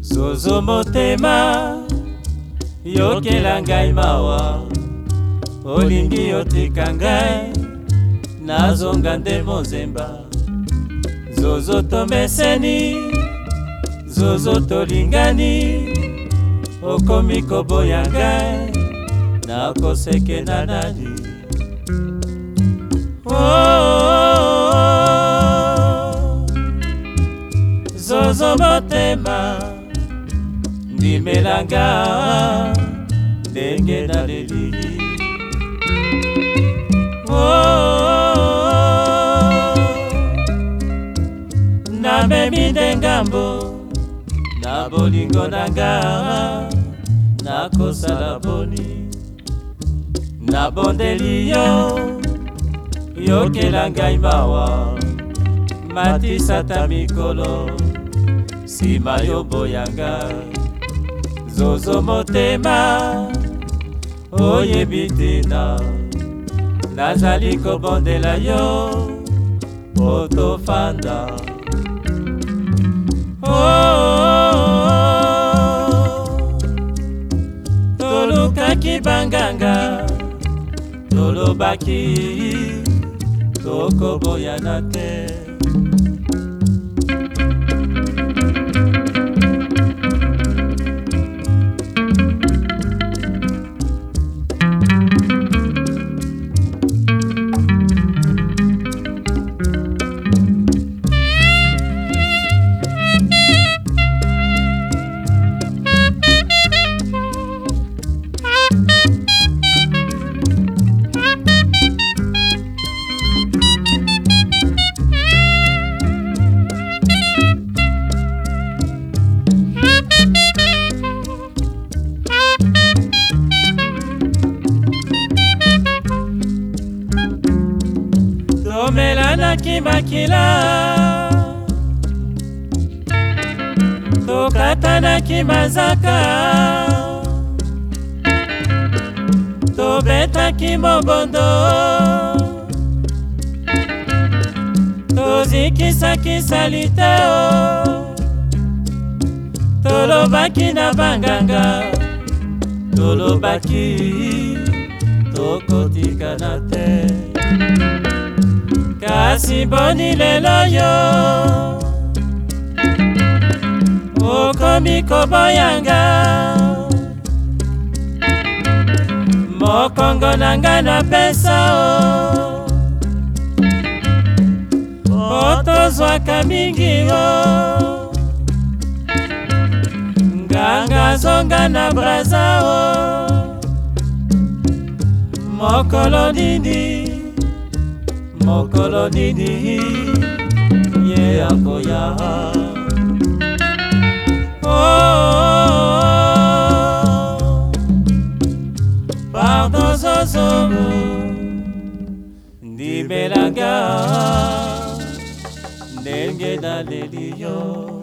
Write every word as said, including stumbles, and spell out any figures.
Zozo motema yokela ngai mawa, olingi otika ngai nazonga nde mozemba. Zozo tomeseni, zozo tolingani, okomi koboya ngai nakoseke na nani. Oh, zozo motema ndimelanga ndenge naleli. Oh, namemi nde ngambo na bolingo nanga nakosala boni. Nabondeli yo yokela ngai mawa, matisata mikolo sima yoboyanga. Zozo motema oyebi tina nazali kobondela yo po tofanda. Oh, tolukaki banganga tolobaki tokoboyana te. Tomelanaki makila, tokatanaki mazaka, tobetaki mobondo, tozikisaki saliteo, tolobaki na banganga, tolobaki tokotikana te. Kasi boni lelo yo okomi koboyanga, mokongo nanga na pesa o otozwaka mingi o. Nganga zonga na braza o mokolo nini, mokolo nini ye akoya. Oh, pardon zozo ndimelanga ndenge naleli yo.